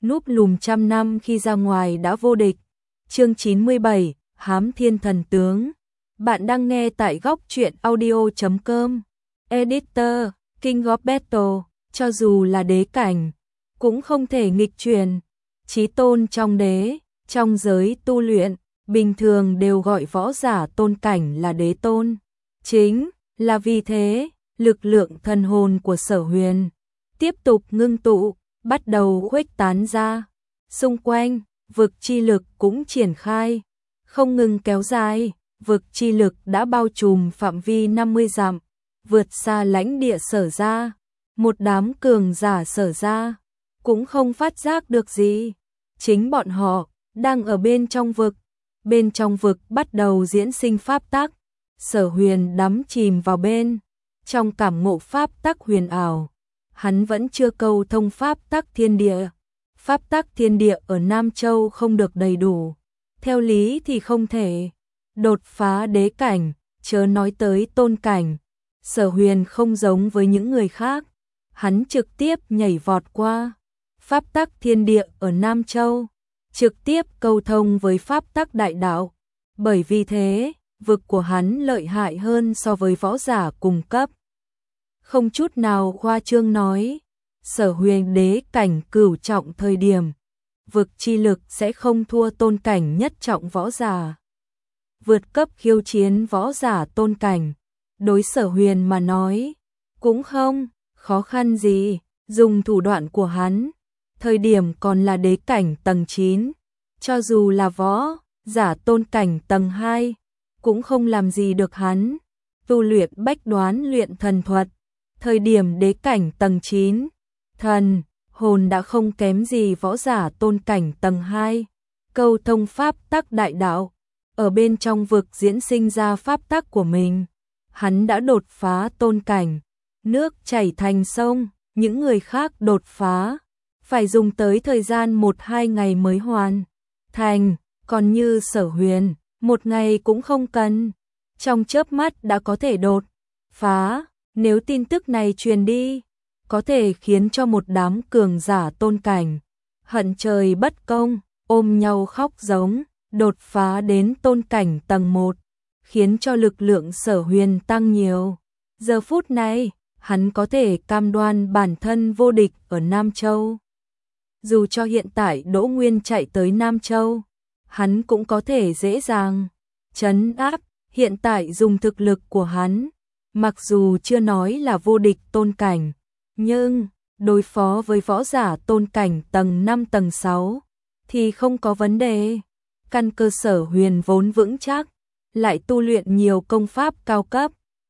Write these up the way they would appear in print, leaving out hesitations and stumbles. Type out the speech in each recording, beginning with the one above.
núp lùm trăm năm khi ra ngoài đã vô địch. Chương 97, Hám Thiên Thần Tướng. Bạn đang nghe tại góc truyện audio.com. Editor, King of Battle, cho dù là đế cảnh, cũng không thể nghịch truyền. Chí tôn trong đế, trong giới tu luyện, bình thường đều gọi võ giả tôn cảnh là đế tôn. Chính là vì thế, lực lượng thần hồn của Sở Huyền tiếp tục ngưng tụ, bắt đầu khuếch tán ra. Xung quanh, vực chi lực cũng triển khai, không ngừng kéo dài, vực chi lực đã bao trùm phạm vi 50 dặm, vượt xa lãnh địa Sở gia. Một đám cường giả Sở gia cũng không phát giác được gì. Chính bọn họ đang ở bên trong vực bắt đầu diễn sinh pháp tắc. Sở Huyền đắm chìm vào bên trong cảm ngộ pháp tắc huyền ảo. Hắn vẫn chưa cầu thông pháp tắc thiên địa. Pháp tắc thiên địa ở Nam Châu không được đầy đủ, theo lý thì không thể đột phá đế cảnh, chớ nói tới tôn cảnh. Sở Huyền không giống với những người khác, hắn trực tiếp nhảy vọt qua pháp tắc thiên địa ở Nam Châu, trực tiếp cầu thông với pháp tắc đại đạo. Bởi vì thế, vực của hắn lợi hại hơn so với võ giả cùng cấp. Không chút nào khoa trương nói, Sở Huyền đế cảnh cửu trọng thời điểm, vực chi lực sẽ không thua tôn cảnh nhất trọng võ giả. Vượt cấp khiêu chiến võ giả tôn cảnh, đối Sở Huyền mà nói, cũng không khó khăn gì. Dùng thủ đoạn của hắn, thời điểm còn là đế cảnh tầng 9, cho dù là võ giả tôn cảnh tầng 2, cũng không làm gì được hắn. Tu luyện bách đoán luyện thần thuật, thời điểm đế cảnh tầng 9, thần hồn đã không kém gì võ giả tôn cảnh tầng 2. Câu thông pháp tắc đại đạo, ở bên trong vực diễn sinh ra pháp tắc của mình. Hắn đã đột phá tôn cảnh, nước chảy thành sông. Những người khác đột phá phải dùng tới thời gian 1-2 ngày mới hoàn thành, còn như Sở Huyền, một ngày cũng không cần, trong chớp mắt đã có thể đột phá. Nếu tin tức này truyền đi, có thể khiến cho một đám cường giả tôn cảnh hận trời bất công, ôm nhau khóc giống. Đột phá đến tôn cảnh tầng 1, khiến cho lực lượng Sở Huyền tăng nhiều. Giờ phút này, hắn có thể cam đoan bản thân vô địch ở Nam Châu. Dù cho hiện tại Đỗ Nguyên chạy tới Nam Châu, hắn cũng có thể dễ dàng trấn áp. Hiện tại dùng thực lực của hắn, mặc dù chưa nói là vô địch tôn cảnh, nhưng đối phó với võ giả tôn cảnh tầng 5 tầng 6 thì không có vấn đề. Căn cơ Sở Huyền vốn vững chắc, lại tu luyện nhiều công pháp cao cấp,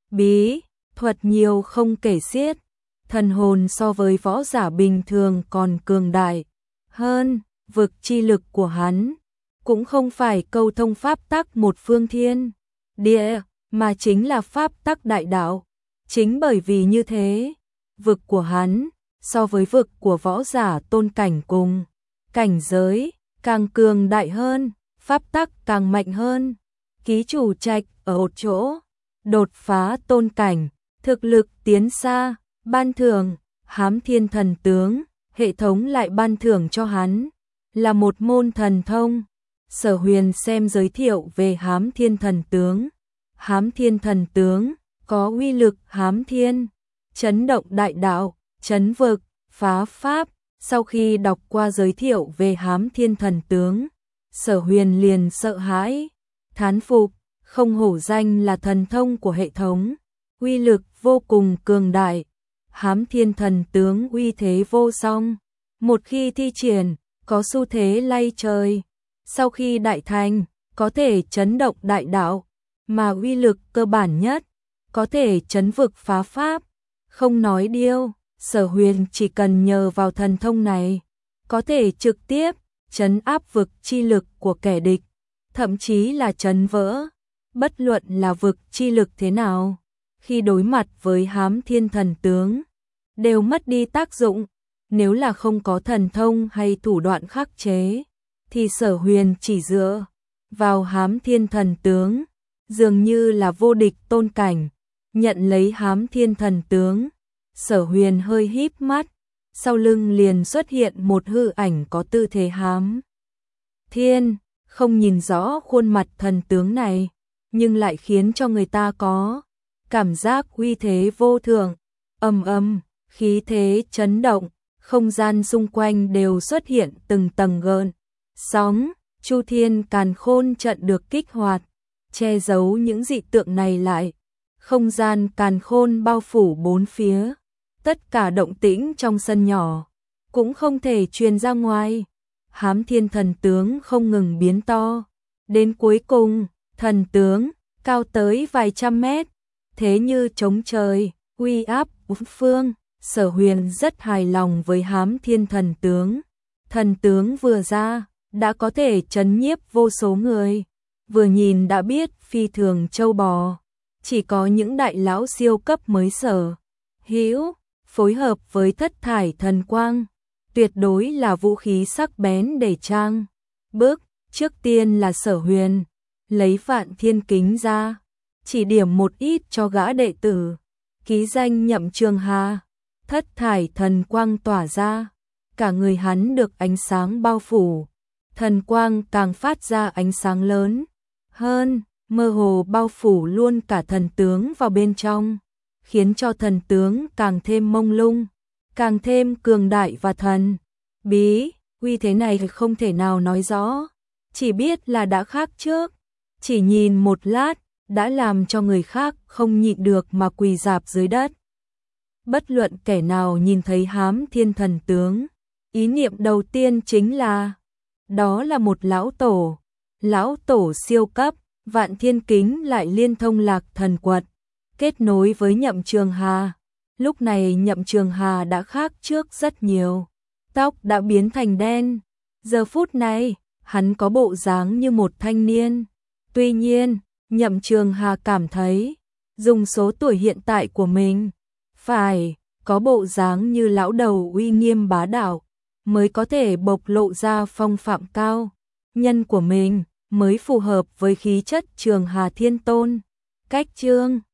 bí thuật nhiều không kể xiết, thần hồn so với võ giả bình thường còn cường đại hơn. Vực chi lực của hắn cũng không phải câu thông pháp tắc một phương thiên địa, mà chính là pháp tắc đại đạo. Chính bởi vì như thế, vực của hắn so với vực của võ giả tôn cảnh cùng cảnh giới càng cường đại hơn, pháp tắc càng mạnh hơn. Ký chủ trạch ở một chỗ, đột phá tôn cảnh, thực lực tiến xa, ban thưởng Hám Thiên Thần Tướng. Hệ thống lại ban thưởng cho hắn là một môn thần thông. Sở Huyền xem giới thiệu về Hám Thiên Thần Tướng. Hám Thiên Thần Tướng có uy lực hám thiên, chấn động đại đạo, chấn vực, phá pháp. Sau khi đọc qua giới thiệu về Hám Thiên Thần Tướng, Sở Huyền liền sợ hãi, thán phục. Không hổ danh là thần thông của hệ thống, uy lực vô cùng cường đại. Hám Thiên Thần Tướng uy thế vô song, một khi thi triển, có xu thế lay trời. Sau khi đại thành, có thể chấn động đại đạo, mà uy lực cơ bản nhất, có thể chấn vực phá pháp. Không nói điêu, Sở Huyền chỉ cần nhờ vào thần thông này, có thể trực tiếp trấn áp vực chi lực của kẻ địch, thậm chí là trấn vỡ. Bất luận là vực chi lực thế nào, khi đối mặt với Hám Thiên Thần Tướng, đều mất đi tác dụng. Nếu là không có thần thông hay thủ đoạn khắc chế, thì Sở Huyền chỉ dựa vào Hám Thiên Thần Tướng, dường như là vô địch tôn cảnh. Nhận lấy Hám Thiên Thần Tướng, Sở Huyền hơi híp mắt, sau lưng liền xuất hiện một hư ảnh có tư thế hám thiên, không nhìn rõ khuôn mặt thần tướng này, nhưng lại khiến cho người ta có cảm giác uy thế vô thượng. Khí thế chấn động, không gian xung quanh đều xuất hiện từng tầng gợn sóng, Chu Thiên Càn Khôn trận được kích hoạt, che giấu những dị tượng này lại. Không gian càn khôn bao phủ bốn phía, tất cả động tĩnh trong sân nhỏ cũng không thể truyền ra ngoài. Hám Thiên thần tướng không ngừng biến to, đến cuối cùng, thần tướng cao tới vài trăm mét, thế như trống trời, uy áp bốn phương. Sở Huyền rất hài lòng với Hám Thiên thần tướng. Thần tướng vừa ra, đã có thể trấn nhiếp vô số người, vừa nhìn đã biết phi thường châu bò. Chỉ có những đại lão siêu cấp mới sở hữu, phối hợp với thất thải thần quang, tuyệt đối là vũ khí sắc bén để trang bước. Trước tiên là Sở Huyền lấy Vạn Thiên Kính ra, chỉ điểm một ít cho gã đệ tử, ký danh Nhậm Trường Hà. Thất thải thần quang tỏa ra, cả người hắn được ánh sáng bao phủ, thần quang càng phát ra ánh sáng lớn hơn, mơ hồ bao phủ luôn cả thần tướng vào bên trong, khiến cho thần tướng càng thêm mông lung, càng thêm cường đại và thần bí. Uy thế này không thể nào nói rõ, chỉ biết là đã khác trước, chỉ nhìn một lát đã làm cho người khác không nhịn được mà quỳ rạp dưới đất. Bất luận kẻ nào nhìn thấy Hám Thiên thần tướng, ý niệm đầu tiên chính là đó là một lão tổ siêu cấp. Vạn Thiên Kính lại liên thông Lạc Thần Quật, kết nối với Nhậm Trường Hà. Lúc này Nhậm Trường Hà đã khác trước rất nhiều, tóc đã biến thành đen. Giờ phút này, hắn có bộ dáng như một thanh niên. Tuy nhiên, Nhậm Trường Hà cảm thấy, dùng số tuổi hiện tại của mình, phải có bộ dáng như lão đầu uy nghiêm bá đạo, mới có thể bộc lộ ra phong phạm cao nhân của mình, mới phù hợp với khí chất Trường Hà Thiên Tôn. Cách chương